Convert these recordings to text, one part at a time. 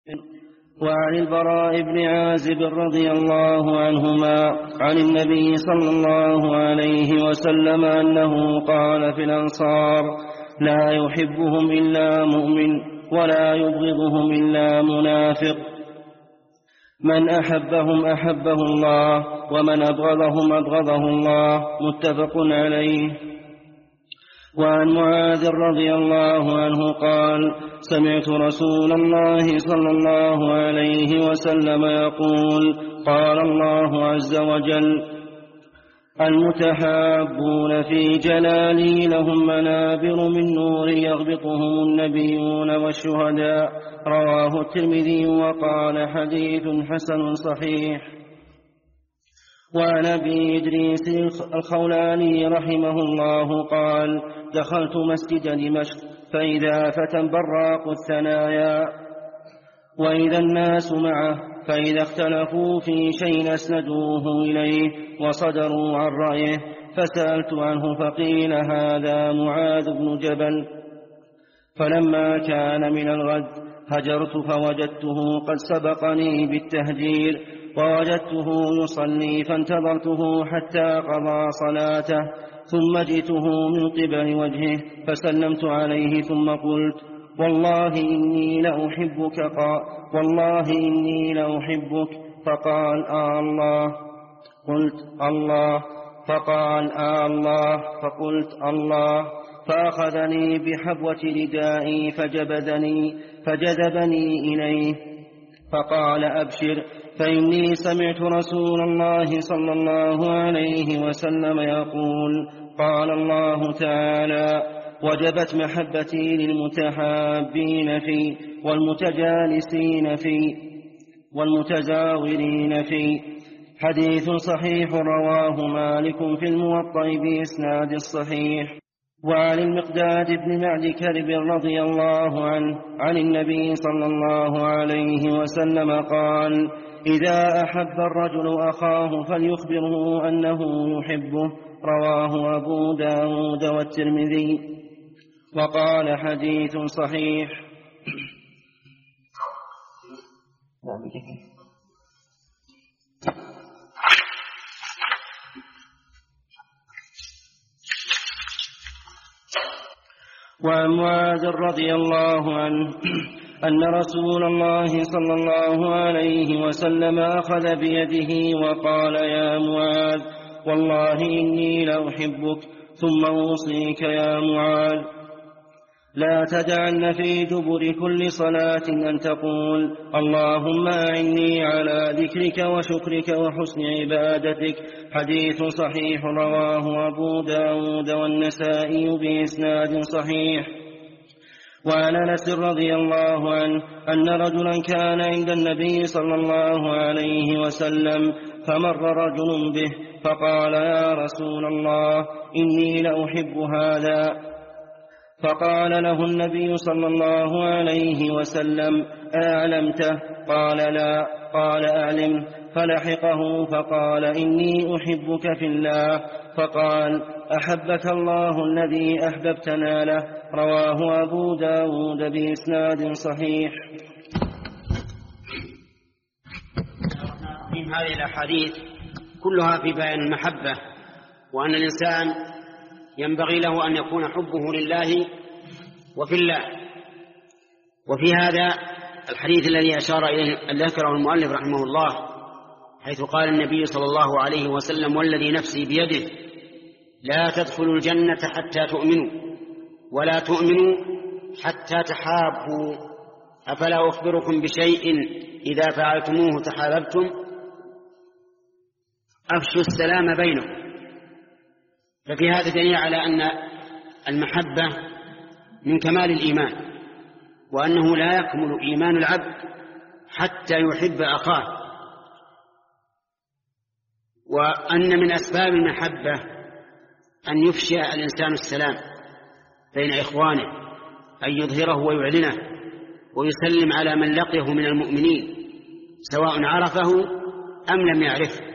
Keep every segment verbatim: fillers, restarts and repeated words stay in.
وعن البراء بن عازب رضي الله عنهما عن النبي صلى الله عليه وسلم أنه قال في الأنصار: لا يحبهم إلا مؤمن ولا يبغضهم إلا منافق، من أحبهم أحبه الله ومن أبغضهم أبغضه الله، متفق عليه. وعن معاذ رضي الله عنه قال: سمعت رسول الله صلى الله عليه وسلم يقول: قال الله عز وجل: المتحابون في جلالي لهم منابر من نور يغبطهم النبيون والشهداء، رواه الترمذي وقال: حديث حسن صحيح. وعن أبي إدريس الخولاني رحمه الله قال: دخلت مسجد دمشق فإذا فتى براق الثنايا وإذا الناس معه، فإذا اختلفوا في شيء أسندوه إليه وصدروا عن رأيه، فسألت عنه فقيل: هذا معاذ بن جبل. فلما كان من الغد هجرت فوجدته قد سبقني بالتهجير، ووجدته يصلي فانتظرته حتى قضى صلاته، ثم جئته من قبل وجهه فسلمت عليه، ثم قلت: والله إني لأحبك قال والله إني لأحبك فقال: آه الله. قلت: الله. فقال: آه الله. فقلت: الله. فأخذني بحبوة ردائي فجبدني فجذبني إليه فقال: أبشر، فإني سمعت رسول الله صلى الله عليه وسلم يقول: قال الله تعالى: وجبت محبتي للمتحابين في والمتجالسين في والمتزاورين في. حديث صحيح رواه مالك في الموطأ بإسناد الصحيح. وعن المقداد بن معد كرب رضي الله عنه عن النبي صلى الله عليه وسلم قال: إذا أحب الرجل أخاه فليخبره أنه يحبه، رواه أبو داود والترمذي وقال: حديث صحيح. وعن معاذ رضي الله عنه أن رسول الله صلى الله عليه وسلم أخذ بيده وقال: يا معاذ، والله إني لأحبك، ثم أوصيك يا معاذ لا تدعن في دبر كل صلاة أن تقول: اللهم أعني على ذكرك وشكرك وحسن عبادتك. حديث صحيح رواه أبو داود والنسائي بإسناد صحيح. وعن أنس رضي الله عنه أن رجلا كان عند النبي صلى الله عليه وسلم فمر رجل به فقال: يا رسول الله، إني لأحب هذا. فقال له النبي صلى الله عليه وسلم: أعلمته؟ قال: لا. قال: أعلم. فلحقه فقال: إني أحبك في الله. فقال: أحبك الله الذي أحببتنا له. رواه أبو داود بإسناد صحيح. هذه الأحاديث كلها في بيان المحبة، وأن الإنسان ينبغي له أن يكون حبه لله وفي الله. وفي هذا الحديث الذي أشار إليه ذكره المؤلف رحمه الله، حيث قال النبي صلى الله عليه وسلم: والذي نفسي بيده لا تدخلوا الجنة حتى تؤمنوا، ولا تؤمنوا حتى تحابوا، أفلا أخبركم بشيء إذا فعلتموه تحاببتم؟ أفشوا السلام بينكم. ففي هذا دليل على أن المحبة من كمال الإيمان، وأنه لا يكمل إيمان العبد حتى يحب أخاه، وأن من أسباب المحبة أن يفشي الإنسان السلام بين إخوانه، أن يظهره ويعلنه ويسلم على من لقيه من المؤمنين سواء عرفه أم لم يعرفه،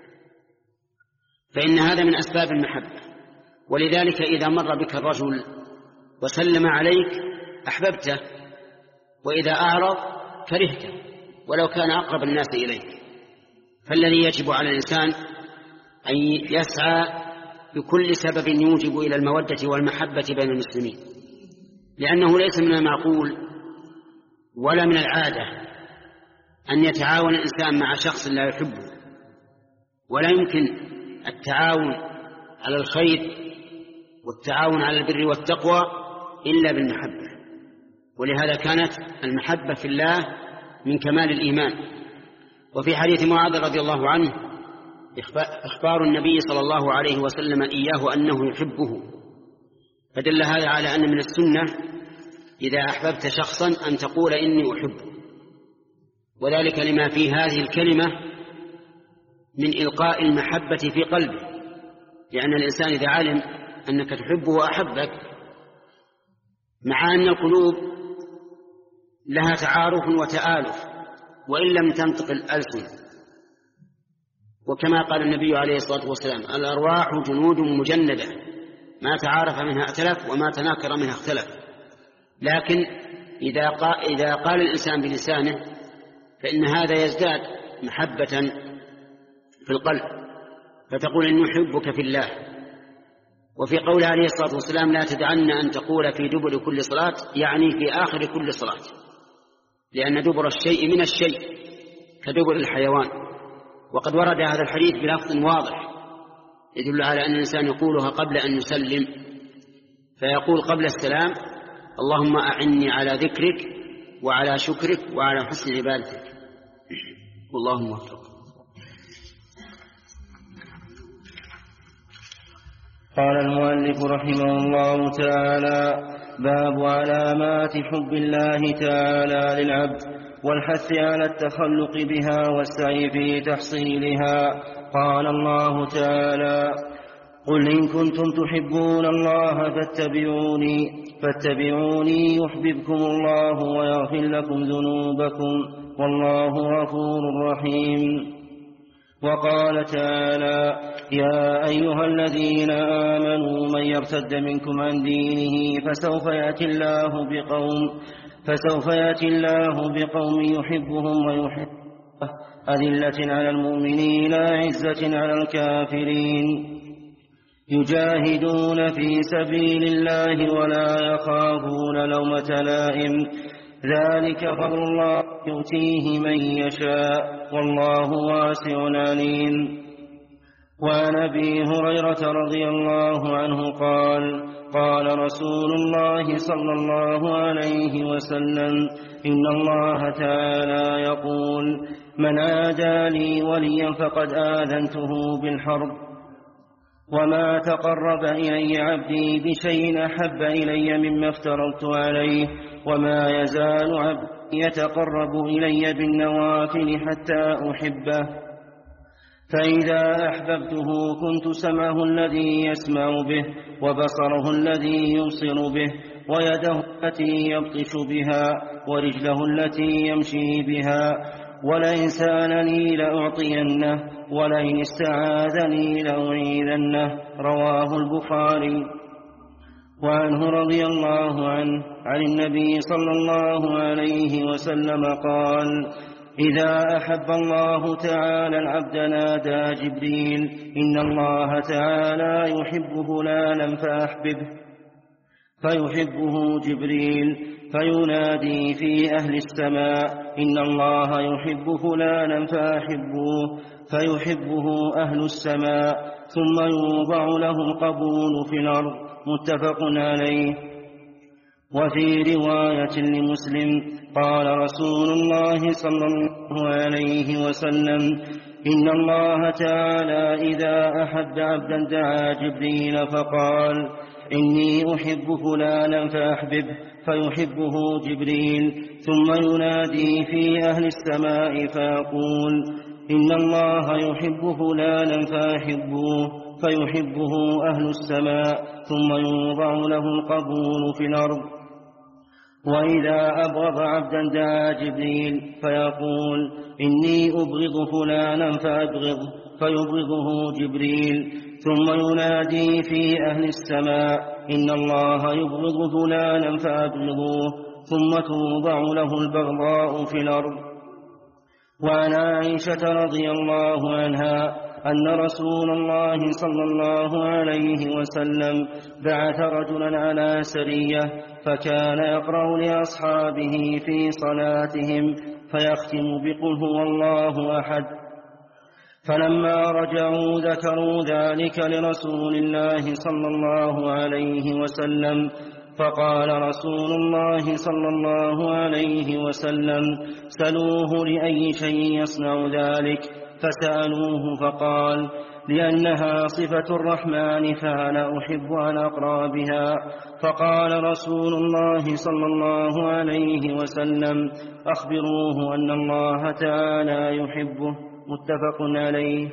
فإن هذا من أسباب المحبة. ولذلك إذا مر بك الرجل وسلم عليك أحببته، وإذا أعرض كرهته ولو كان أقرب الناس إليك. فالذي يجب على الإنسان أن يسعى بكل سبب يوجب إلى المودة والمحبة بين المسلمين، لأنه ليس من المعقول ولا من العادة أن يتعاون الإنسان مع شخص لا يحبه، ولا يمكن التعاون على الخير والتعاون على البر والتقوى إلا بالمحبة. ولهذا كانت المحبة في الله من كمال الإيمان. وفي حديث معاذ رضي الله عنه إخبار النبي صلى الله عليه وسلم إياه أنه يحبه، فدل هذا على أن من السنة إذا أحببت شخصا أن تقول إني أحبه، وذلك لما في هذه الكلمة من إلقاء المحبة في قلبه، لأن الإنسان إذا علم أنك تحبه أحبك، مع أن القلوب لها تعارف وتآلف وإن لم تنطق الألسن. وكما قال النبي عليه الصلاة والسلام: الأرواح جنود مجندة ما تعارف منها ائتلف وما تناكر منها اختلف. لكن إذا قال, إذا قال الإنسان بلسانه فإن هذا يزداد محبة في القلب، فتقول إني أحبك في الله. وفي قوله عليه الصلاة والسلام: لا تدعن أن تقول في دبر كل صلاة، يعني في آخر كل صلاة، لأن دبر الشيء من الشيء كدبر الحيوان. وقد ورد هذا الحديث بلفظ واضح يدل على أن الإنسان يقولها قبل أن يسلم، فيقول قبل السلام: اللهم أعني على ذكرك وعلى شكرك وعلى حسن عبادتك. والله موفق. قال المؤلف رحمه الله تعالى: باب علامات حب الله تعالى للعبد والحث على التخلق بها والسعي في تحصيلها. قال الله تعالى: قل إن كنتم تحبون الله فاتبعوني فاتبعوني يحببكم الله ويغفر لكم ذنوبكم والله غفور رحيم. وقال تعالى: يا أيها الذين آمنوا من يرتد منكم عن دينه فسوف يأتي الله بقوم فسوف يأتي الله بقوم يحبهم ويحبه أذلة على المؤمنين عزة على الكافرين يجاهدون في سبيل الله ولا يخافون لومة لائم ذلك فضل الله يؤتيه من يشاء والله واسع عليم. وعن أبي هريرة رضي الله عنه قال: قال رسول الله صلى الله عليه وسلم: إن الله تعالى يقول: من عادى لي وليا فقد آذنته بالحرب. وما تقرب إلي عبدي بشيء أحب إلي مما افترضت عليه، وما يزال عبدي يتقرب إلي بالنوافل حتى أحبه، فإذا أحببته كنت سمعه الذي يسمع به وبصره الذي يبصر به ويده التي يبطش بها ورجله التي يمشي بها، ولئن سألني لأعطينه ولئن استعاذني لأعيذنه. رواه البخاري. وعنه رضي الله عنه عن النبي صلى الله عليه وسلم قال: إذا أحب الله تعالى العبد نادى جبريل: إن الله تعالى يحب فلانا فأحببه، فيحبه جبريل فينادي في أهل السماء: إن الله يحب فلانا فأحبوه، فيحبه أهل السماء، ثم يوضع له القبول في الأرض. متفق عليه. وفي رواية لمسلم قال رسول الله صلى الله عليه وسلم: إن الله تعالى إذا أحب عبدا دعا جبريل فقال: إني أحب فلانا فأحببه، فيحبه جبريل ثم ينادي في أهل السماء فيقول: إن الله يحب فلانا فأحبوه، فيحبه أهل السماء، ثم يوضع له القبول في الأرض. وإذا أبغض عبدا دعا جبريل فيقول: إني أبغض فلانا فأبغضه، فيبغضه جبريل ثم ينادي في أهل السماء: إن الله يبغض فلانا فأبغضوه، ثم توضع له البغضاء في الأرض. وعن عائشة رضي الله عنها أن رسول الله صلى الله عليه وسلم بعث رجلا على سرية فكان يقرأ لأصحابه في صلاتهم فيختم بقل هو الله أحد. فلما رجعوا ذكروا ذلك لرسول الله صلى الله عليه وسلم فقال رسول الله صلى الله عليه وسلم سلوه لأي شيء يصنع ذلك، فسألوه فقال لأنها صفة الرحمن فأنا أحب أن أقرأ بها. فقال رسول الله صلى الله عليه وسلم أخبروه أن الله تعالى يحبه. متفق عليه.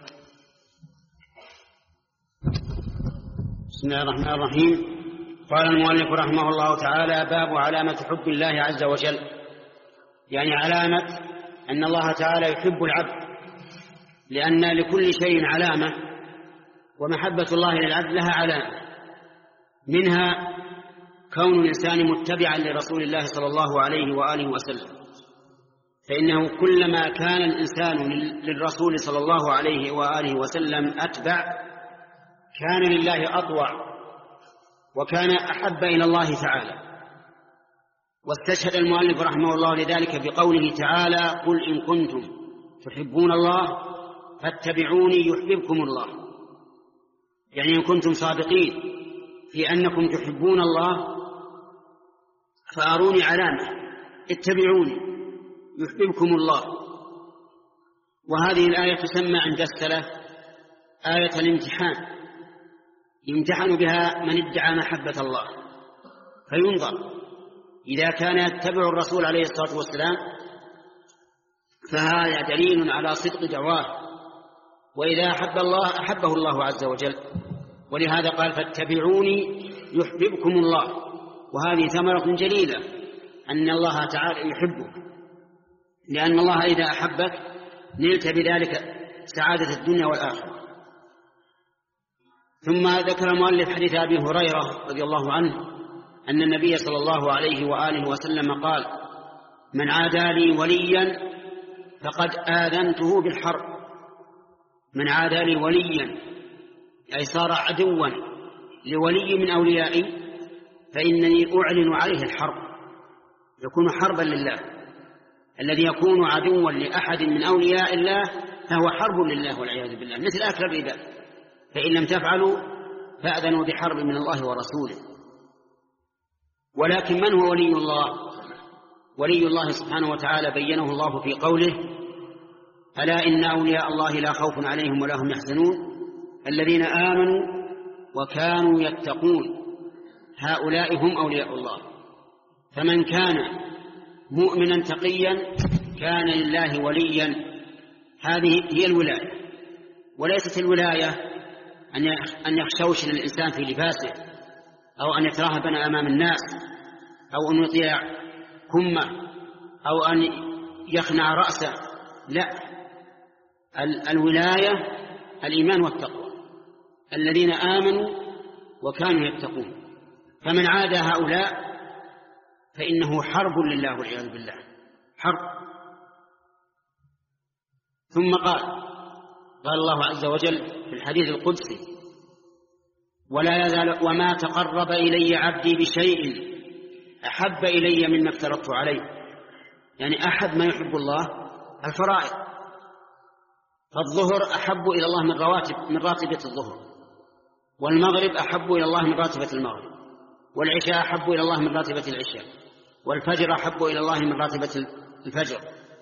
بسم الله الرحمن الرحيم. قال المؤلف رحمه الله تعالى: باب علامة حب الله عز وجل، يعني علامة أن الله تعالى يحب العبد، لأن لكل شيء علامة، ومحبة الله للعبد لها علامة، منها كون الإنسان متبعا لرسول الله صلى الله عليه وآله وسلم، فإنه كلما كان الإنسان للرسول صلى الله عليه وآله وسلم أتبع كان لله أطوع وكان أحب إلى الله تعالى. واستشهد المؤلف رحمه الله لذلك بقوله تعالى: قل إن كنتم تحبون الله فاتبعوني يحببكم الله، يعني إن كنتم صادقين في أنكم تحبون الله فأروني علامة، اتبعوني يحببكم الله. وهذه الآية تسمى عند السلف آية الامتحان، يمتحن بها من ادعى محبة الله، فينظر إذا كان يتبع الرسول عليه الصلاة والسلام فهذا دليل على صدق دعواه، وإذا أحب الله أحبه الله عز وجل، ولهذا قال: فاتبعوني يحببكم الله. وهذه ثمرة جليلة أن الله تعالى يحبك، لأن الله إذا أحبك نلت بذلك سعادة الدنيا والآخرة. ثم ذكر المؤلف حديث أبي هريرة رضي الله عنه أن النبي صلى الله عليه وآله وسلم قال: من عادى لي وليا فقد آذنته بالحرب. من عادى لي وليا أي صار عدوا لولي من أوليائي فإنني أعلن عليه الحرب، يكون حربا لله. الذي يكون عدوا لأحد من أولياء الله فهو حرب لله والعياذ بالله، مثل أكل الربا، فإن لم تفعلوا فأذنوا بحرب من الله ورسوله. ولكن من هو ولي الله؟ ولي الله سبحانه وتعالى بينه الله في قوله: ألا إن أولياء الله لا خوف عليهم ولا هم يحزنون الذين آمنوا وكانوا يتقون هؤلاء هم أولياء الله. فمن كان مؤمنا تقيا كان لله وليا. هذه هي الولاية، وليست الولاية أن يخشوشن الإنسان في لباسه، أو أن يترهبن أمام الناس، أو أن يطيع كمه، أو أن يخنع رأسه. لا، الولاية الإيمان والتقوى، الذين آمنوا وكانوا يتقون. فمن عاد هؤلاء فإنه حرب لله والعياذ بالله، حرب. ثم قال قال الله عز وجل في الحديث القدسي: ولا يزال وما تقرب إلي عبدي بشيء أحب إلي مما افترضت عليه. يعني أحد ما يحب الله الفرائض، فالظهر أحب إلى الله من رواتب من راتبة الظهر، والمغرب أحب إلى الله من راتبة المغرب، والعشاء أحب إلى الله من راتبة العشاء، والفجر أحب إلى الله من راتبة الفجر،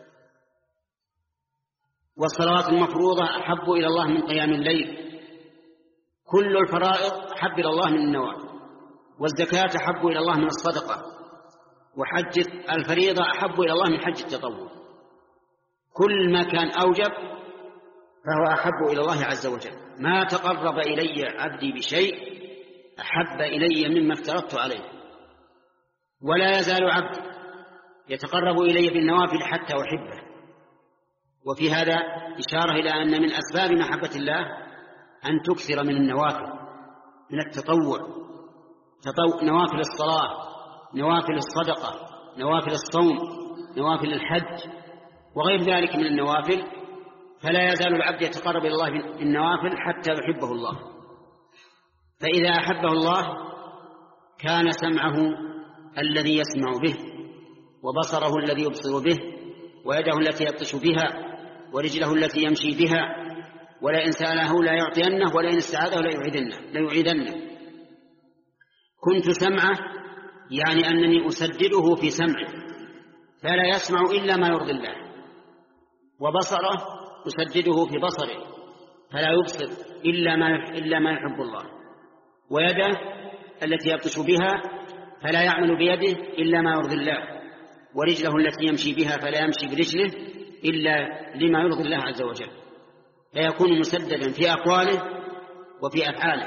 والصلوات المفروضة أحب إلى الله من قيام الليل. كل الفرائض أحب إلى الله من النوافل، والزكاة أحب إلى الله من الصدقة، وحج الفريضة أحب إلى الله من حج التطوع. كل ما كان أوجب فهو أحب إلى الله عز وجل. ما تقرب إلي عبدي بشيء أحب إلي مما افترضت عليه. ولا يزال عبدي يتقرب إلي بالنوافل حتى أحبه. وفي هذا إشارة إلى أن من أسباب محبة الله أن تكثر من النوافل، من التطوع، تطوع نوافل الصلاة نوافل الصدقة، نوافل الصوم، نوافل الحج وغير ذلك من النوافل، فلا يزال العبد يتقرب إلى الله بالنوافل حتى يحبه الله. فإذا أحبه الله كان سمعه الذي يسمع به، وبصره الذي يبصر به، ويده التي يبطش بها، ورجله التي يمشي بها، ولئن سأله لا يعطينه، ولئن استعاذه لا يعيذنه لا يعيذنه. كنت سمعه يعني أنني أسدده في سمعه فلا يسمع إلا ما يرضي الله، وبصره أسدده في بصره فلا يبصر إلا ما إلا ما يحب الله، ويده التي يبطش بها فلا يعمل بيده إلا ما يرضي الله، ورجله التي يمشي بها فلا يمشي برجله إلا لما يرضي الله عز وجل، فيكون مسددا في أقواله وفي أفعاله.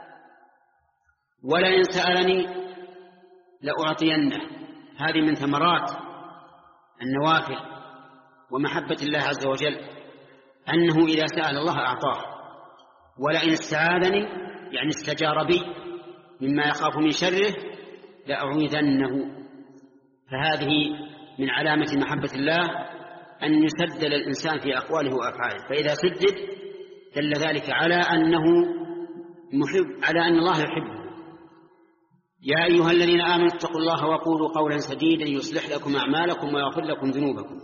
ولئن سألني لأعطينه، هذه من ثمرات النوافل ومحبة الله عز وجل، أنه إذا سأل الله أعطاه. ولئن استعاذني يعني استجار بي مما يخاف من شره لأعوذنه. فهذه من علامة محبة الله أن يسدد الإنسان في أقواله وأفعاله، فإذا سدد دل ذلك على أنه محب، على أن الله يحبه. يا أيها الذين آمنوا اتقوا الله وقولوا قولا سديدا يصلح لكم أعمالكم ويغفر لكم ذنوبكم.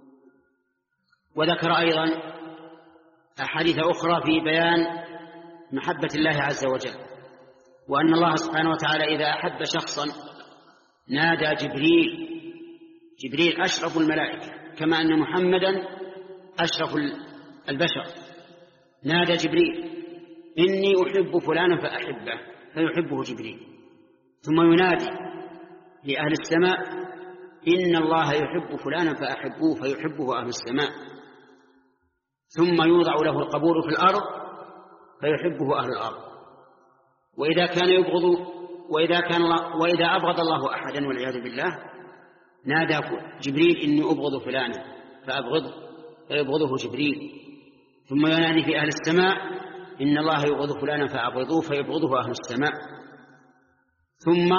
وذكر أيضا أحاديث أخرى في بيان محبة الله عز وجل، وأن الله سبحانه وتعالى إذا أحب شخصا نادى جبريل، جبريل أشرف الملائكة كما أن محمدا أشرف البشر، نادى جبريل إني أحب فلانا فأحبه فيحبه جبريل، ثم ينادي لأهل السماء إن الله يحب فلانا فأحبوه فيحبه أهل السماء، ثم يوضع له القبول في الأرض فيحبه أهل الأرض. وإذا كان يبغض وإذا كان الله وإذا أبغض الله أحدا والعياذ بالله نادى جبريل إني أبغض فلانا فأبغضه فيبغضه جبريل، ثم ينادي في أهل السماء إن الله يبغض فلانا فأبغضوه فيبغضه أهل السماء، ثم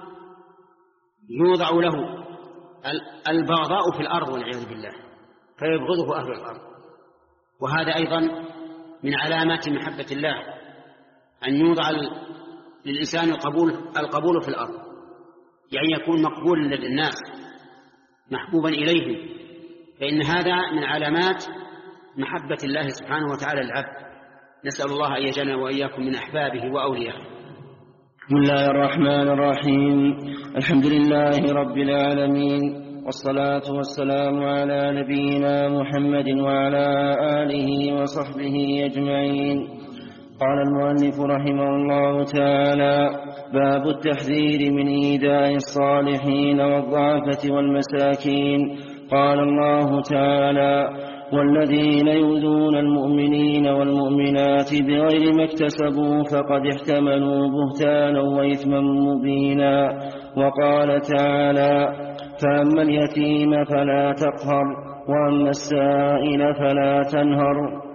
يوضع له البغضاء في الأرض والعياذ بالله فيبغضه أهل الأرض. وهذا أيضا من علامات محبة الله أن يوضع للإنسان القبول, القبول في الأرض، يعني يكون مقبولا للناس محبوبا إليهم، فإن هذا من علامات محبة الله سبحانه وتعالى العبد. نسأل الله أن يجعلنا وإياكم من أحبابه وأوليائه. بسم الله الرحمن الرحيم. الحمد لله رب العالمين، والصلاة والسلام على نبينا محمد وعلى آله وصحبه أجمعين. قال المؤلف رحمه الله تعالى: باب التحذير من إيذاء الصالحين والضعفة والمساكين. قال الله تعالى: والذين يؤذون المؤمنين والمؤمنات بغير ما اكتسبوا فقد احتملوا بهتانا وإثما مبينا. وقال تعالى: فأما اليتيم فلا تقهر وأما السائل فلا تنهر.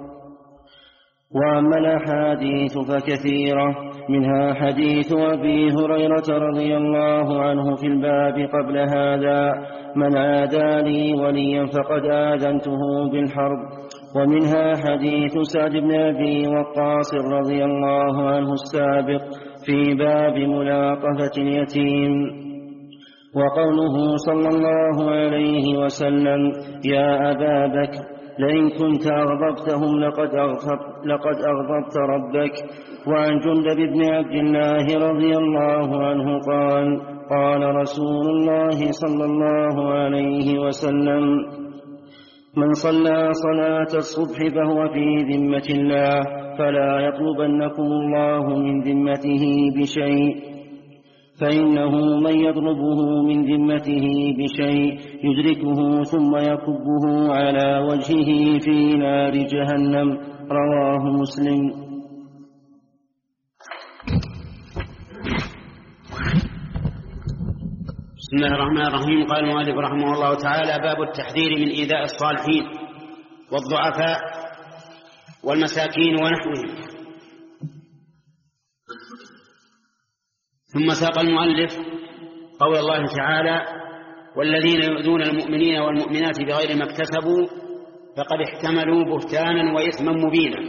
وأما الأحاديث فكثيرة، منها حديث أبي هريرة رضي الله عنه في الباب قبل هذا: من عادى لي وليا فقد آذنته بالحرب. ومنها حديث سعد بن أبي وقاص رضي الله عنه السابق في باب ملاطفة اليتيم. وقوله صلى الله عليه وسلم: يا أبا بكر لئن كنت أغضبتهم لقد أغضبت, لقد أغضبت ربك. وعن جندب بن عبد الله رضي الله عنه قال: قال رسول الله صلى الله عليه وسلم: من صلى صلاة الصبح فهو في ذمة الله، فلا يطلبنكم الله من ذمته بشيء، فإنه من يطلبه من ذمته بشيء يدركه ثم يكبه على وجهه في نار جهنم. رواه مسلم. بسم الله الرحمن الرحيم. قال المؤلف رحمه الله تعالى: باب التحذير من إيذاء الصالحين والضعفاء والمساكين ونحوهم. ثم ساق المؤلف قول الله تعالى: والذين يؤذون المؤمنين والمؤمنات بغير ما اكتسبوا فقد احتملوا بهتانا وإثما مبينا.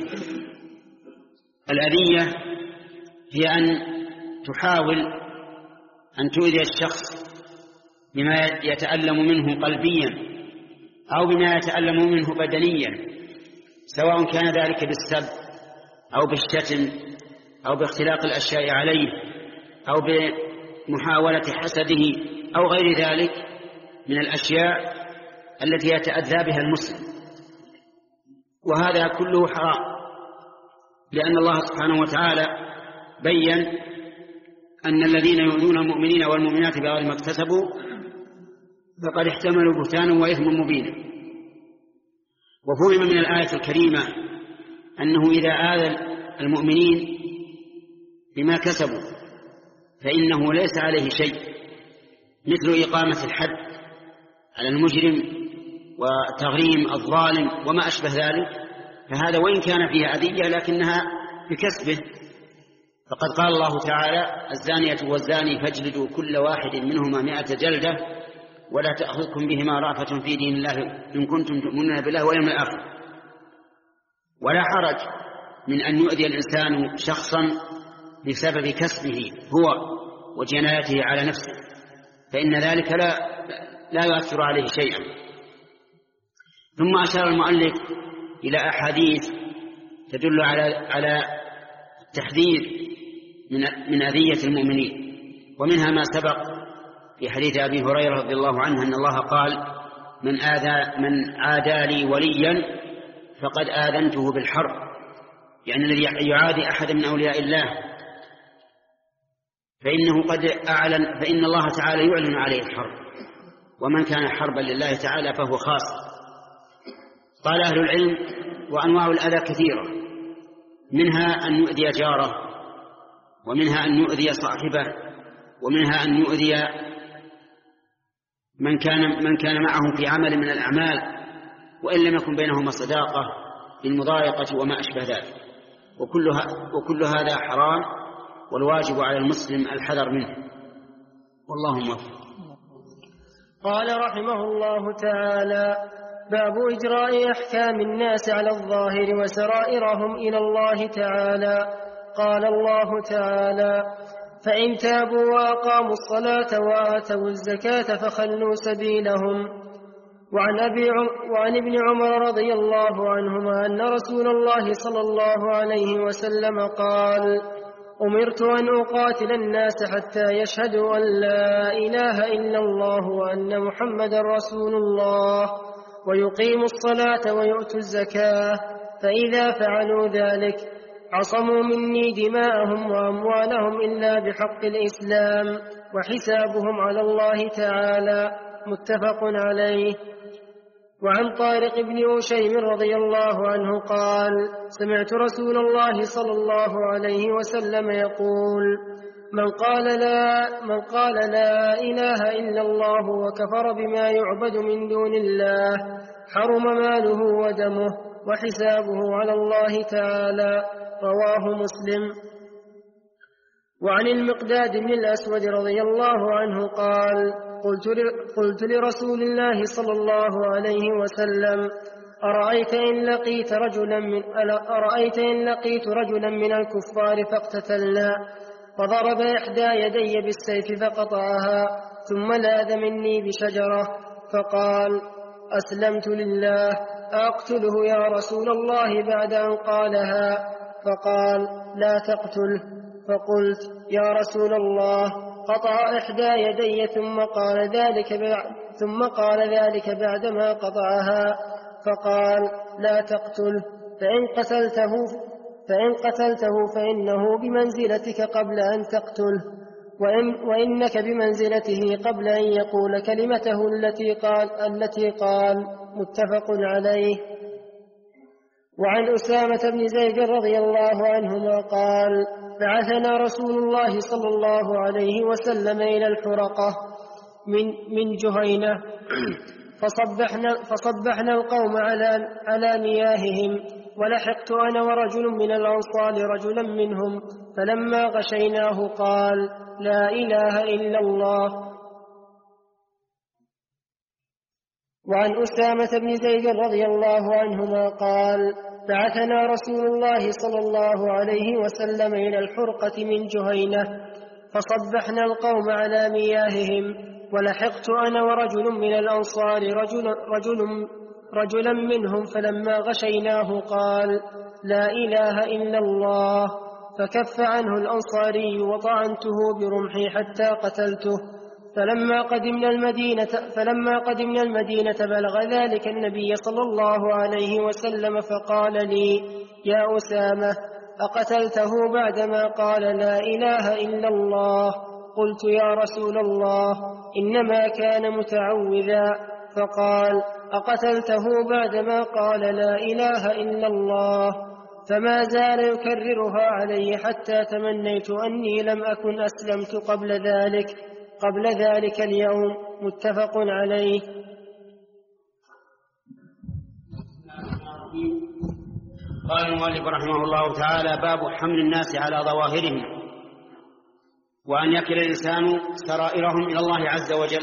الأذية هي أن تحاول أن تؤذي الشخص بما يتألم منه قلبيا أو بما يتألم منه بدنيا، سواء كان ذلك بالسب أو بالشتم أو باختلاق الأشياء عليه أو بمحاولة حسده أو غير ذلك من الأشياء التي يتأذى بها المسلم. وهذا كله حرام، لأن الله سبحانه وتعالى بيّن أن الذين يؤذون المؤمنين والمؤمنات بغير ما اكتسبوا فقد احتملوا بهتانا وإثما مبينا. وفهم من الآية الكريمة أنه إذا آذى المؤمنين بما كسبوا فإنه ليس عليه شيء، مثل إقامة الحد على المجرم وتغريم الظالم وما أشبه ذلك، فهذا وإن كان فيها أذية لكنها بكسبه. فقد قال الله تعالى: الزانية والزاني فاجلدوا كل واحد منهما مائة جلدة ولا تأخذكم بهما رأفة في دين الله إن كنتم تؤمنون بالله واليوم الآخر. ولا حرج من أن يؤذي الإنسان شخصا بسبب كسبه هو وجنايته على نفسه، فإن ذلك لا, لا يؤثر عليه شيئا. ثم أشار المؤلف إلى أحاديث تدل على على التحذير من من أذية المؤمنين، ومنها ما سبق في حديث أبي هريرة رضي الله عنه أن الله قال: من آذى من عادى لي وليا فقد آذنته بالحرب، يعني الذي يعادي أحد من أولياء الله فإنه قد أعلن، فإن الله تعالى يعلن عليه الحرب، ومن كان حربا لله تعالى فهو خاسر. قال أهل العلم: وأنواع الأذى كثيرة، منها أن يؤذي جاره، ومنها أن يؤذي صاحبه، ومنها أن يؤذي من كان من كان معه في عمل من الأعمال وإن لم يكن بينهما صداقة بالمضايقة وما أشبه ذلك، وكلها وكل هذا حرام، والواجب على المسلم الحذر منه، والله موفق. قال رحمه الله تعالى: باب إجراء أحكام الناس على الظاهر وسرائرهم إلى الله تعالى. قال الله تعالى: فإن تابوا وأقاموا الصلاة وآتوا الزكاة فخلوا سبيلهم. وعن, أبي عم وعن ابن عمر رضي الله عنهما أن رسول الله صلى الله عليه وسلم قال: أمرت أن أقاتل الناس حتى يشهدوا أن لا إله إلا الله وأن محمد رسول الله ويقيموا الصلاة ويؤتوا الزكاة، فإذا فعلوا ذلك عصموا مني دماءهم وأموالهم إلا بحق الإسلام وحسابهم على الله تعالى. متفق عليه. وعن طارق بن أشيم رضي الله عنه قال: سمعت رسول الله صلى الله عليه وسلم يقول: من قال لا, من قال لا إله إلا الله وكفر بما يعبد من دون الله حرم ماله ودمه وحسابه على الله تعالى. رواه مسلم. وعن المقداد بن الأسود رضي الله عنه قال: قلت لرسول الله صلى الله عليه وسلم: أرأيت إن لقيت رجلا من أرأيت إن لقيت رجلا من الكفار فاقتتلنا، فضرب إحدى يدي بالسيف فقطعها، ثم لاذ مني بشجرة، فقال: أسلمت لله، أقتله يا رسول الله بعد أن قالها؟ فقال: لا تقتله. فقلت: يا رسول الله، قطع إحدى يدي ثم قال ذلك بعد ثم قال ذلك بعدما قطعها. فقال: لا تقتله، فإن قتلته فإن قتلته فإنه بمنزلتك قبل أن تقتله، وإن وإنك بمنزلته قبل أن يقول كلمته التي قال التي قال. متفق عليه. وعن أسامة بن زيد رضي الله عنهما قال: بعثنا رسول الله صلى الله عليه وسلم إلى الحرقة من من جهينة، فصبحنا فصبحنا القوم على على مياههم، ولحقت أنا ورجل من الأنصار رجلا منهم، فلما غشيناه قال: لا إله إلا الله، وعن أسامة بن زيد رضي الله عنهما قال: بعثنا رسول الله صلى الله عليه وسلم إلى الحرقة من جهينة، فصبحنا القوم على مياههم، ولحقت أنا ورجل من الأنصار رجل, رجل, رجلا منهم، فلما غشيناه قال: لا إله إلا الله، فكف عنه الأنصاري وطعنته برمحي حتى قتلته. فلما قدمنا المدينة, فلما قدمنا المدينة بلغ ذلك النبي صلى الله عليه وسلم، فقال لي: يا أسامة، أقتلته بعدما قال لا إله إلا الله؟ قلت: يا رسول الله، إنما كان متعوذا. فقال: أقتلته بعدما قال لا إله إلا الله؟ فما زال يكررها علي حتى تمنيت أني لم أكن أسلمت قبل ذلك قبل ذلك اليوم. متفق عليه. قال المؤلف رحمه الله تعالى: باب حمل الناس على ظواهرهم، وأن يكل الإنسان سرائرهم إلى الله عز وجل.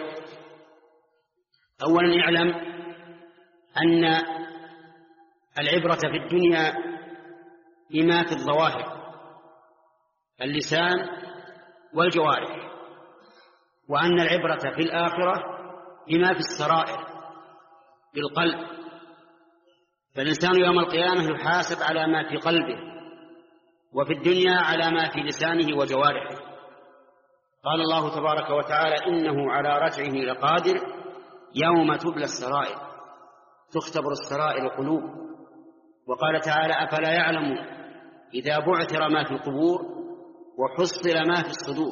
أولا اعلم أن العبرة في الدنيا بما في الظواهر، اللسان والجوارح، وأن العبرة في الآخرة بما في السرائر بالقلب. فالإنسان يوم القيامة يحاسب على ما في قلبه، وفي الدنيا على ما في لسانه وجوارحه. قال الله تبارك وتعالى: إنه على رجعه لقادر يوم تبلى السرائر، تختبر السرائر قلوب. وقال تعالى: أفلا يعلم إذا بعثر ما في القبور وحصل ما في الصدور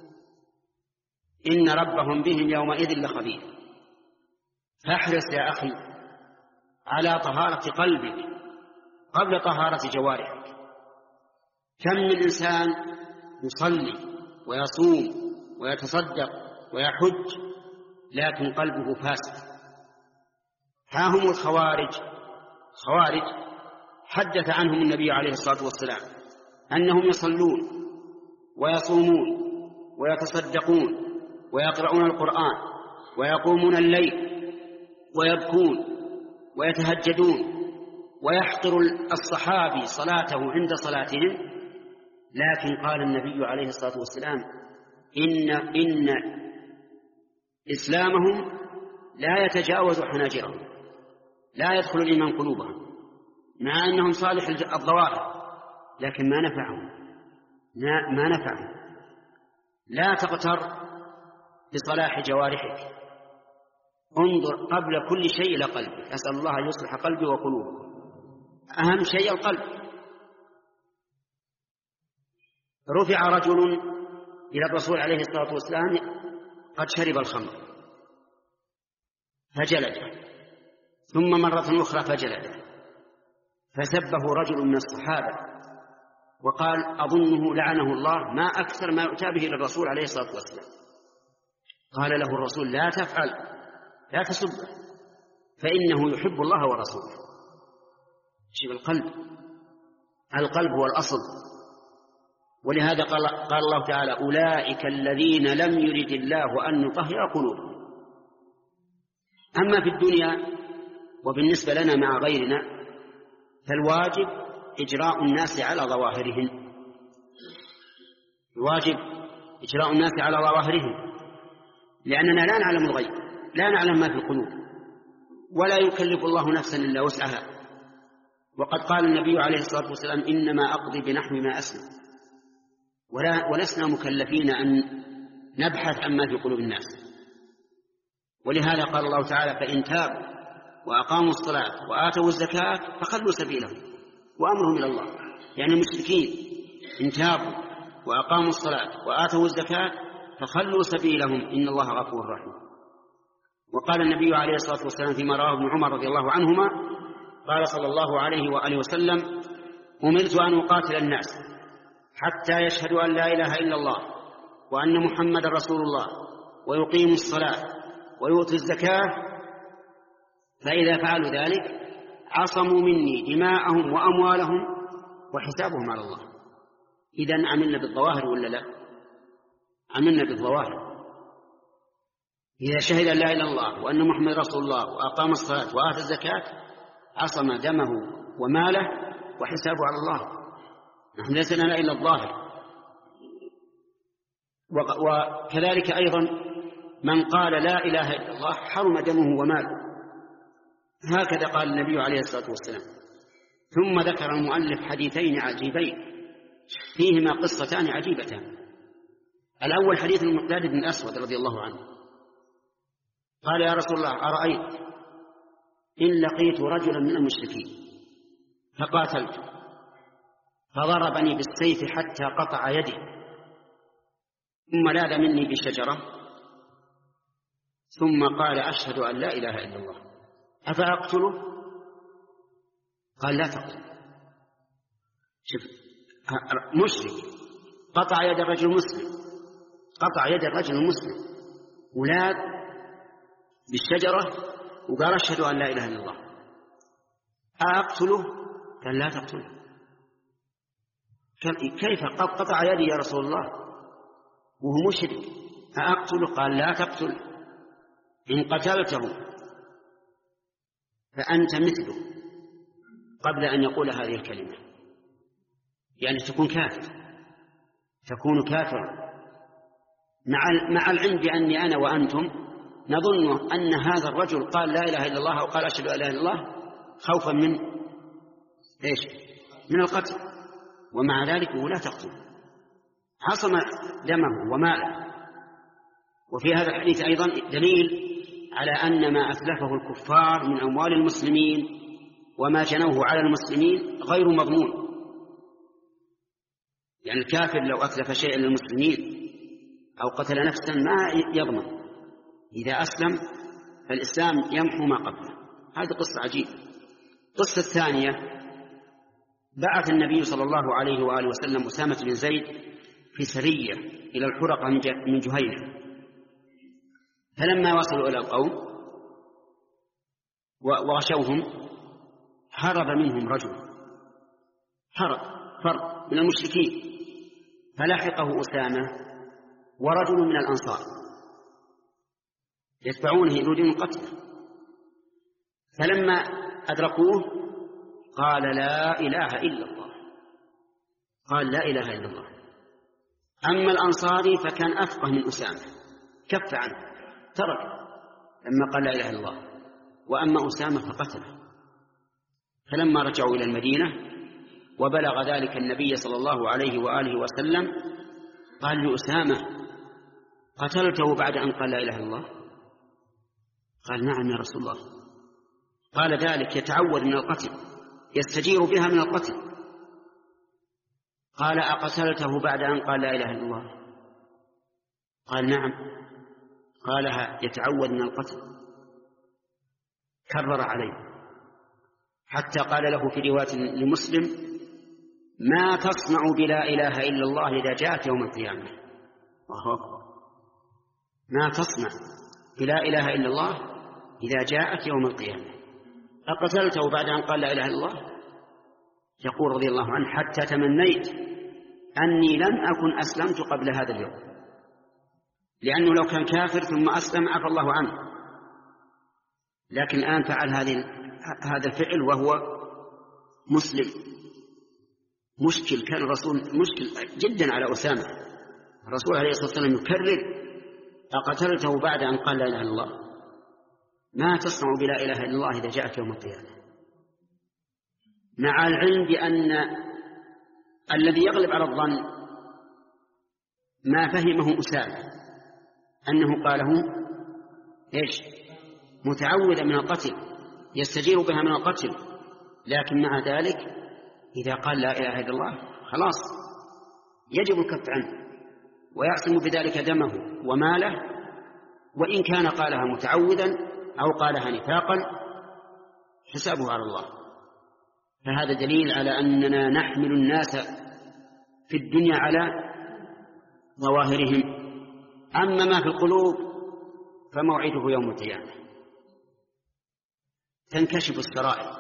إن ربهم بهم يومئذ لخبير. فاحرص يا أخي على طهارة قلبك قبل طهارة جوارحك. كم من إنسان يصلي ويصوم ويتصدق ويحج لكن قلبه فاسد. ها هم الخوارج. خوارج حدث عنهم النبي عليه الصلاة والسلام أنهم يصلون ويصومون ويتصدقون ويقرؤون القرآن ويقومون الليل ويبكون ويتهجدون، ويحقر الصحابي صلاته عند صلاتهم، لكن قال النبي عليه الصلاة والسلام: إن, إن إسلامهم لا يتجاوز حناجرهم، لا يدخل الإيمان قلوبهم، مع أنهم صالح الظواهر لكن ما نفعهم ما نفعهم لا تغتر بصلاح جوارحك، انظر قبل كل شيء إلى قلبك. أسأل الله أن يصلح قلبي وقلوبكم. أهم شيء القلب. رفع رجل إلى الرسول عليه الصلاة والسلام قد شرب الخمر فجلده، ثم مرة أخرى فجلده، فسبه رجل من الصحابة وقال: أظنه لعنه الله، ما أكثر ما يؤتى به للرسول عليه الصلاة والسلام. قال له الرسول: لا تفعل، لا تسبه، فإنه يحب الله ورسوله. شوف القلب، القلب هو الأصل. ولهذا قال, قال الله تعالى: أولئك الذين لم يرد الله أن يطهر قلوبهم. أما في الدنيا وبالنسبة لنا مع غيرنا فالواجب إجراء الناس على ظواهرهم. الواجب إجراء الناس على ظواهرهم، لأننا لا نعلم الغيب، لا نعلم ما في القلوب، ولا يكلف الله نفسا إلا وسعها. وقد قال النبي عليه الصلاة والسلام: إنما أقضي بنحو ما أسلم، ولا ولسنا مكلفين أن نبحث عما في قلوب الناس. ولهذا قال الله تعالى: فإن تابوا وأقاموا الصلاة وآتوا الزكاة فخلوا سبيلهم وأمرهم إلى الله. يعني المشركين إن تابوا وأقاموا الصلاة وآتوا الزكاة فخلوا سبيلهم إن الله غفور رحيم. وقال النبي عليه الصلاة والسلام فيما رواه ابن عمر رضي الله عنهما قال صلى الله عليه وآله وسلم: أمرت أن أقاتل الناس حتى يشهدوا أن لا إله إلا الله وأن محمد رسول الله ويقيموا الصلاة ويؤتوا الزكاة، فإذا فعلوا ذلك عصموا مني دماءهم وأموالهم وحسابهم على الله. إذن عملنا بالظواهر ولا لا؟ عملنا بالظواهر. إذا شهد أن لا إله إلا الله وأن محمد رسول الله وأقام الصلاة وآتى الزكاة عصم دمه وماله وحسابه على الله. نحن ليس لنا إلا الظاهر. وكذلك أيضا من قال لا إله إلا الله حرم دمه وماله، هكذا قال النبي عليه الصلاة والسلام. ثم ذكر المؤلف حديثين عجيبين فيهما قصتان عجيبتان. الأول حديث المقداد بن الأسود رضي الله عنه قال يا رسول الله أرأيت إن لقيت رجلا من المشركين فقاتلت فضربني بالسيف حتى قطع يدي ثم لاذ مني بشجرة ثم قال أشهد أن لا إله إلا الله أفأقتله؟ قال لا تقتل. شوف مشرك قطع يد الرجل المسلم، قطع يد الرجل المسلم ولاذ بالشجرة وقال أشهد أن لا إله إلا الله أقتله؟ قال لا تقتله. كيف قطع يدي يا رسول الله وهو مشرك أقتله؟ قال لا تقتل، إن قتلته فأنت مثله قبل أن يقول هذه الكلمة، يعني تكون كافر، تكون كافرا مع مع العلم بأني أنا وأنتم نظن أن هذا الرجل قال لا إله إلا الله وقال أشهد أن لا إله إلا الله خوفا من إيش؟ من القتل، ومع ذلك هو لا تقتل، عصم دمه وماله. وفي هذا الحديث أيضا دليل على أن ما أتلفه الكفار من أموال المسلمين وما جنوه على المسلمين غير مضمون. يعني الكافر لو أتلف شيئا للمسلمين أو قتل نفسا ما يضمن، إذا أسلم فالإسلام يمحو ما قبله. هذه قصة عجيبة. القصة الثانية بعث النبي صلى الله عليه وآله وسلم أسامة بن زيد في سرية إلى الحرقة من جهينة، فلما وصلوا إلى القوم وغشوهم هرب منهم رجل، هرب فرد من المشركين، فلحقه أسامة ورجل من الأنصار يتبعونه يريدون قتله، فلما أدركوه قال لا إله إلا الله، قال لا إله إلا الله. أما الأنصاري فكان أفقه من أسامة كف عنه ترك لما قال لا إله إلا الله، وأما أسامة فقتله. فلما رجعوا إلى المدينة وبلغ ذلك النبي صلى الله عليه وآله وسلم قال لأسامة قتلته بعد أن قال لا إله إلا الله؟ قال نعم يا رسول الله. قال ذلك يتعوذ من القتل، يستجير بها من القتل. قال أقتلته بعد أن قال لا إله إلا الله؟ قال نعم. قالها يتعوذ من القتل، كرر عليه حتى قال له في رواية لمسلم ما تصنع بلا إله إلا الله إذا جاءت يوم القيامة؟ الله أكبر. ما تصنع بلا إله إلا الله إذا جاءت يوم القيامة؟ أقتلته بعد أن قال لا إله إلا الله؟ يقول رضي الله عنه حتى تمنيت أني لم أكن أسلمت قبل هذا اليوم، لأنه لو كان كافر ثم أسلم عفى الله عنه، لكن الآن فعل هذه هذا الفعل وهو مسلم. مشكل كان الرسول مشكل جدا على أسامة. الرسول عليه الصلاة والسلام يكرر أقتلته بعد أن قال لا إله إلا الله؟ ما تصنع بلا إله إلا الله إذا جاءت يوم القيامة؟ مع العلم بأن الذي يغلب على الظن ما فهمه أسامة أنه قاله إيش؟ متعوذا من القتل، يستجير بها من القتل، لكن مع ذلك إذا قال لا إله إلا الله خلاص يجب الكف عنه ويعصم بذلك دمه وماله، وإن كان قالها متعوذا أو قالها نفاقا حسابه على الله. فهذا دليل على أننا نحمل الناس في الدنيا على ظواهرهم، أما ما في القلوب فموعده يوم القيامة، تنكشف السرائر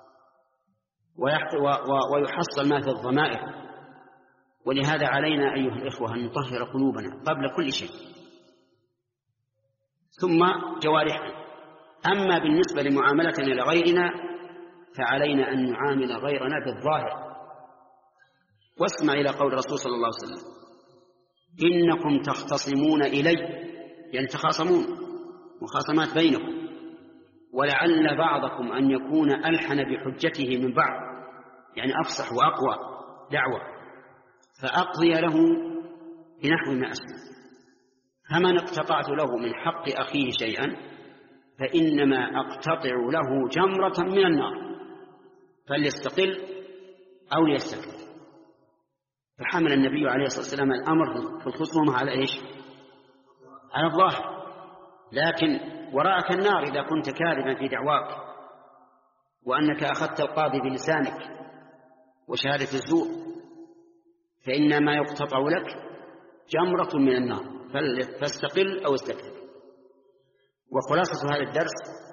ويحصل ما في الضمائر. ولهذا علينا أيها الإخوة أن نطهر قلوبنا قبل كل شيء. ثم جوارحنا. أما بالنسبة لمعاملتنا لغيرنا فعلينا أن نعامل غيرنا بالظاهر. واسمع إلى قول الرسول صلى الله عليه وسلم: إنكم تختصمون إلي، يعني تخاصمون مخاصمات بينكم، ولعل بعضكم أن يكون ألحن بحجته من بعض، يعني أفصح وأقوى دعوة، فأقضي له بنحو ما أسمع. فمن اقتطعت له من حق أخيه شيئا فإنما أقتطع له جمرة من النار، فليستقل أو ليستكبر. فحمل النبي عليه الصلاة والسلام الأمر في الخصومة على إيش؟ على الظاهر. لكن وراءك النار إذا كنت كاذبا في دعواك، وأنك أخذت القاضي بلسانك وشهادة الزور، فإنما يقتطع لك جمرة من النار، فاستقل أو استكبر. وخلاصة هذا الدرس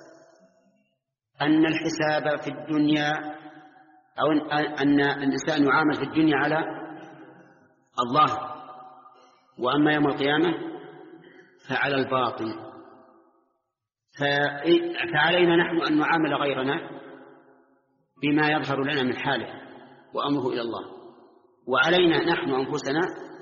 أن الحساب في الدنيا، أو أن الإنسان يعامل في الدنيا على الظاهر، وأما يوم القيامة فعلى الباطن. فعلينا نحن أن نعامل غيرنا بما يظهر لنا من حاله وأمره إلى الله، وعلينا نحن أنفسنا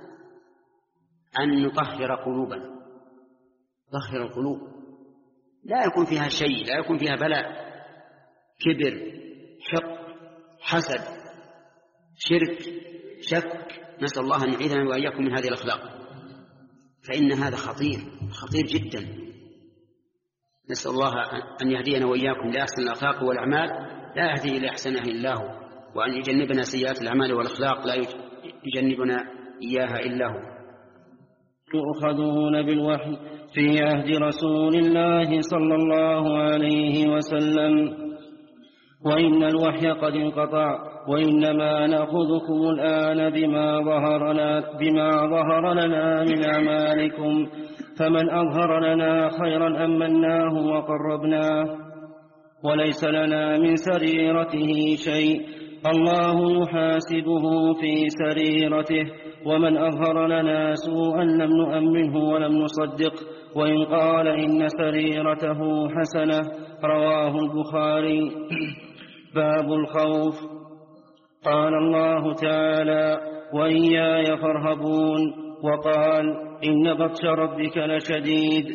أن نطهر قلوبنا. طهر القلوب لا يكون فيها شيء، لا يكون فيها بلاء، كبر، حقد، حسد، شرك، شك. نسأل الله أن يعيذنا وإياكم من هذه الأخلاق، فإن هذا خطير خطير جدا. نسأل الله أن يهدينا وإياكم لأحسن الأخلاق والأعمال، لا يهدي إلى أحسنها إلا هو، وأن يجنبنا سيئات الأعمال والأخلاق لا يجنبنا إياها إلا هو. يؤخذون بالوحي في عهد رسول الله صلى الله عليه وسلم، وإن الوحي قد انقطع، وإنما نأخذكم الآن بما ظهر لنا, بما ظهر لنا من أعمالكم، فمن أظهر لنا خيرا أمناه وقربناه، وليس لنا من سريرته شيء، الله يحاسبه في سريرته، ومن أظهر لنا سوءا لم نؤمنه ولم نصدق، وإن قال إن سريرته حسنة. رواه البخاري. باب الخوف. قال الله تعالى: وإياي فارهبون، وقال: إن بطش ربك لشديد.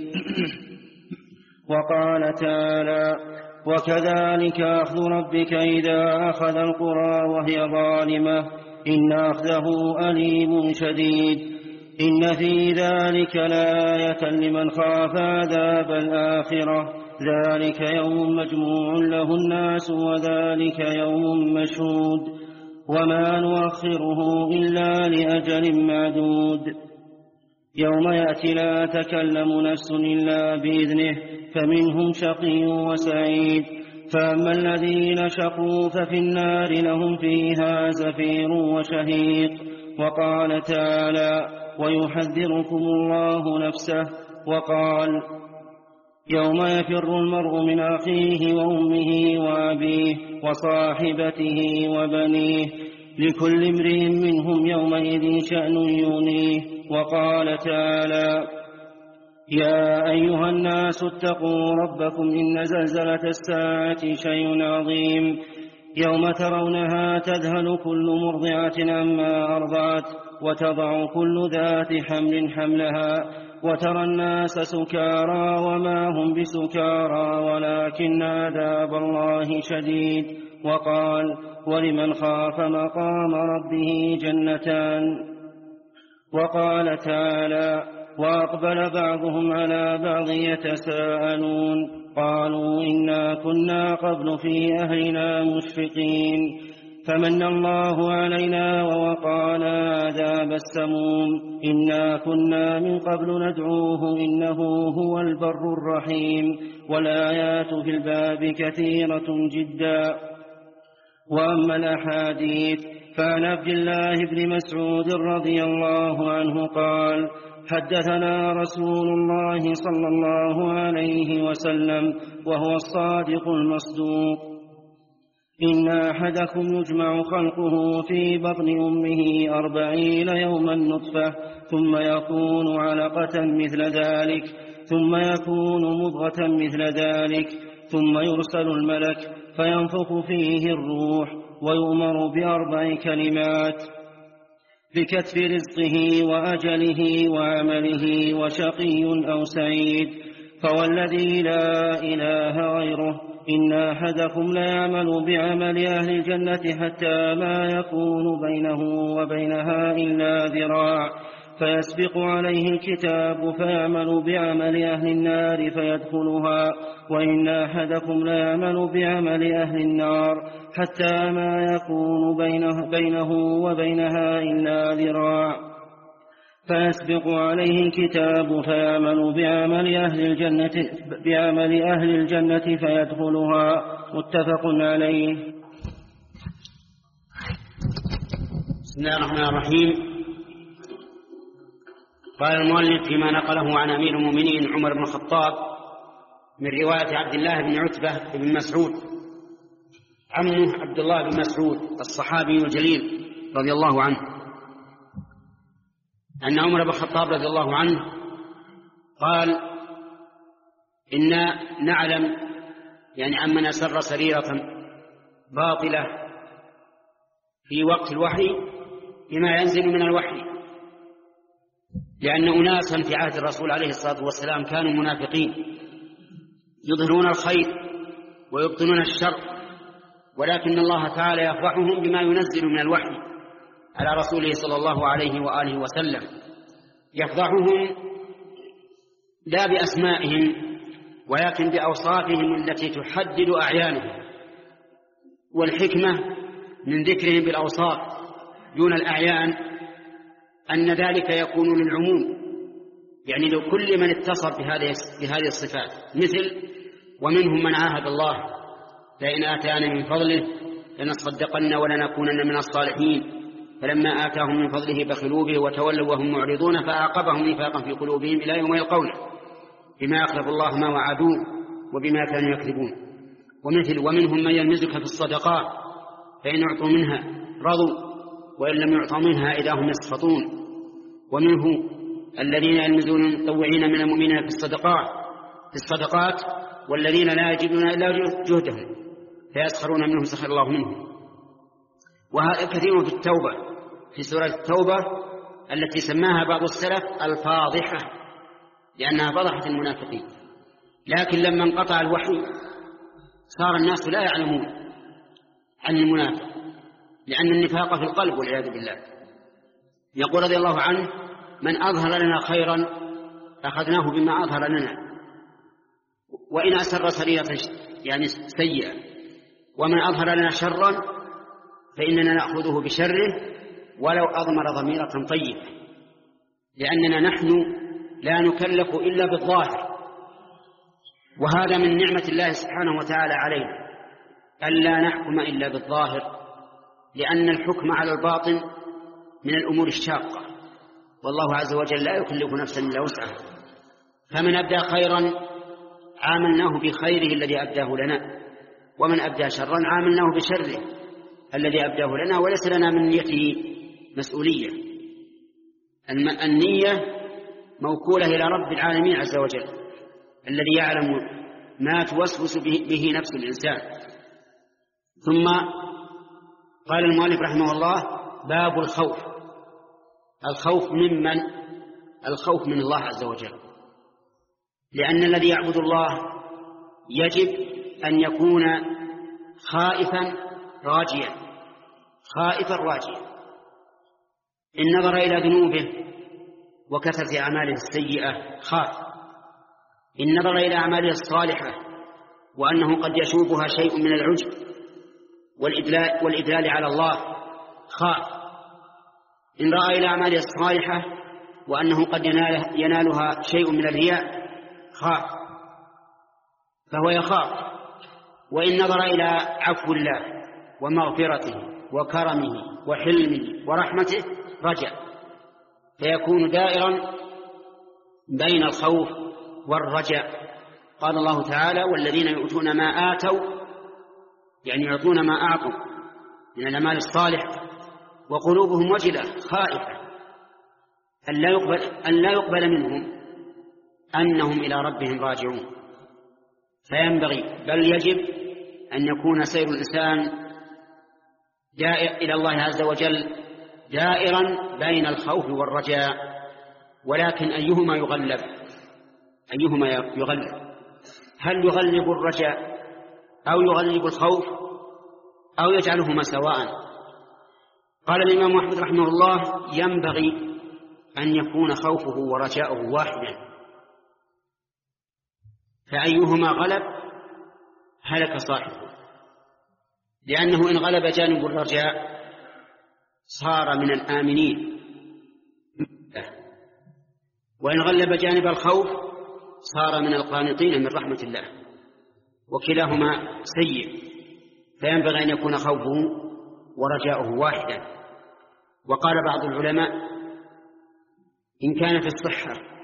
وقال تعالى: وكذلك أخذ ربك إذا أخذ القرى وهي ظالمة إن أخذه أليم شديد. إن في ذلك لآية لمن خاف عذاب الآخرة، ذلك يوم مجموع له الناس وذلك يوم مشهود، وما نؤخره إلا لأجل معدود. يوم يأتي لا تكلم نفس إلا بإذنه، فمنهم شقي وسعيد. فأما الذين شقوا ففي النار لهم فيها زفير وشهيق. وقال تعالى: ويحذركم الله نفسه. وقال: يوم يفر المرء من أخيه وأمه وأبيه وصاحبته وبنيه، لكل امرئ منهم يومئذ شأن يغنيه. وقال تعالى: يا أيها الناس اتقوا ربكم إن زلزلة الساعة شيء عظيم، يوم ترونها تذهل كل مرضعة عما أرضعت، وتضع كل ذات حمل حملها، وترى الناس سكارى وما هم بسكارى ولكن عذاب الله شديد. وقال: ولمن خاف مقام ربه جنتان. وقال تعالى: وأقبل بعضهم على بعض يتساءلون، قالوا إنا كنا قبل في أهلنا مشفقين، فمن الله علينا ووقانا عذاب السموم، إنا كنا من قبل ندعوه إنه هو البر الرحيم. والآيات في الباب كثيرة جدا. وأما الأحاديث فعن عبد الله بن مسعود رضي الله عنه قال: حدثنا رسول الله صلى الله عليه وسلم وهو الصادق المصدوق: إن أحدكم يجمع خلقه في بطن أمه أربعين يوما نطفة، ثم يكون علقة مثل ذلك، ثم يكون مضغة مثل ذلك، ثم يرسل الملك فينفخ فيه الروح، ويؤمر بأربع كلمات: بكتب رزقه وأجله وعمله وشقي أو سعيد. فوالذي لا إله غيره إن أحدكم ليعمل بعمل أهل الجنة حتى ما يكون بينه وبينها إلا ذراع، فيسبق عليه الكتاب فيعمل بعمل أهل النار فيدخلها، وإن أحدكم ليعمل بعمل أهل النار حتى ما يكون بينه, بينه وبينها إلا ذراع، فيسبق عليه الكتاب فيعمل بعمل أهل الجنة بعمل أهل الجنة فيدخلها. متفق عليه. بسم الله الرحمن الرحيم. قال المؤلف فيما نقله عن أمير المؤمنين عمر بن الخطاب من رواية عبد الله بن عتبة بن مسعود عمه عبد الله بن مسعود الصحابي الجليل رضي الله عنه، أن عمر بن الخطاب رضي الله عنه قال: إنا نعلم، يعني عمن أسر سريرة باطلة في وقت الوحي بما ينزل من الوحي، لأن أناسا في عهد الرسول عليه الصلاة والسلام كانوا منافقين يظهرون الخير ويبطنون الشر، ولكن الله تعالى يفضحهم بما ينزل من الوحي على رسوله صلى الله عليه وآله وسلم، يفضحهم لا بأسمائهم ولكن بأوصافهم التي تحدد أعيانهم، والحكمة من ذكرهم بالأوصاف دون الأعيان أن ذلك يكون للعموم، يعني لكل من اتصف بهذه الصفات، مثل: ومنهم من عاهد الله لئن آتانا من فضله لنصدقن ولنكونن من الصالحين، فلما آتاهم من فضله بخلوا به وتولوا وهم معرضون فأعقبهم نفاقا في قلوبهم إلى يوم يلقونه بما أخلف الله ما وعدوه وبما كانوا يكذبون. ومثل: ومنهم من يلمزك في الصدقات فإن أعطوا منها رضوا وإن لم يعطوا منها إذا هم يسخطون. ومنه الذين يلمزون المتطوعين من المؤمنين في الصدقات في الصدقات والذين لا يجدون إلا جهدهم فيسخرون منهم سخر الله منهم. وهذا كثير في التوبة، في سورة التوبة التي سماها بعض السلف الفاضحة لأنها فضحت المنافقين، لكن لما انقطع الوحي صار الناس لا يعلمون عن المنافق، لأن النفاق في القلب والعياذ بالله. يقول رضي الله عنه: من أظهر لنا خيرا أخذناه بما أظهر لنا، وإن أسر سريرة يعني سيئة، ومن أظهر لنا شرا فإننا نأخذه بشره ولو أضمر ضميرة طيبة، لأننا نحن لا نكلف إلا بالظاهر، وهذا من نعمة الله سبحانه وتعالى علينا ألا نحكم إلا بالظاهر، لأن الحكم على الباطن من الأمور الشاقة، والله عز وجل لا يكلف نفسا إلا وسعها. فمن أبدى خيرا عاملناه بخيره الذي أبداه لنا، ومن أبدى شرا عاملناه بشره الذي أبداه لنا، وليس لنا من نيته مسؤولية. النية موكولة إلى رب العالمين عز وجل الذي يعلم ما توسوس به نفس الإنسان. ثم قال المؤلف رحمه الله: باب الخوف. الخوف ممن؟ الخوف من الله عز وجل، لأن الذي يعبد الله يجب أن يكون خائفا راجيا، خائفا راجيا. إن نظر إلى ذنوبه وكثرة أعماله السيئة خاف، إن نظر إلى أعماله الصالحة وأنه قد يشوبها شيء من العجب والإدلال, والإدلال على الله خاف، إن رأى إلى أعماله الصالحة وأنه قد ينالها شيء من الرياء خاف، فهو يخاف. وإن نظر إلى عفو الله ومغفرته وكرمه وحلمه ورحمته رجع، فيكون دائرا بين الخوف والرجاء. قال الله تعالى: والذين يؤتون ما آتوا، يعني يعطون ما أعطوا من الأعمال الصالحة وقلوبهم وجلة خائفة أن لا يقبل, أن لا يقبل منهم أنهم إلى ربهم راجعون. فينبغي بل يجب أن يكون سير الإنسان إلى الله عز وجل دائرا بين الخوف والرجاء، ولكن أيهما يغلب؟ أيهما يغلب؟ هل يغلب الرجاء أو يغلب الخوف أو يجعلهما سواء؟ قال الإمام أحمد رحمه الله: ينبغي أن يكون خوفه ورجاؤه واحدا، فأيهما غلب هلك صاحبه، لأنه إن غلب جانب الرجاء صار من الآمنين، وإن غلب جانب الخوف صار من القانطين من رحمة الله، وكلاهما سيء. فينبغي أن يكون خوفه ورجاؤه واحدا. وقال بعض العلماء: إن كان في الصحة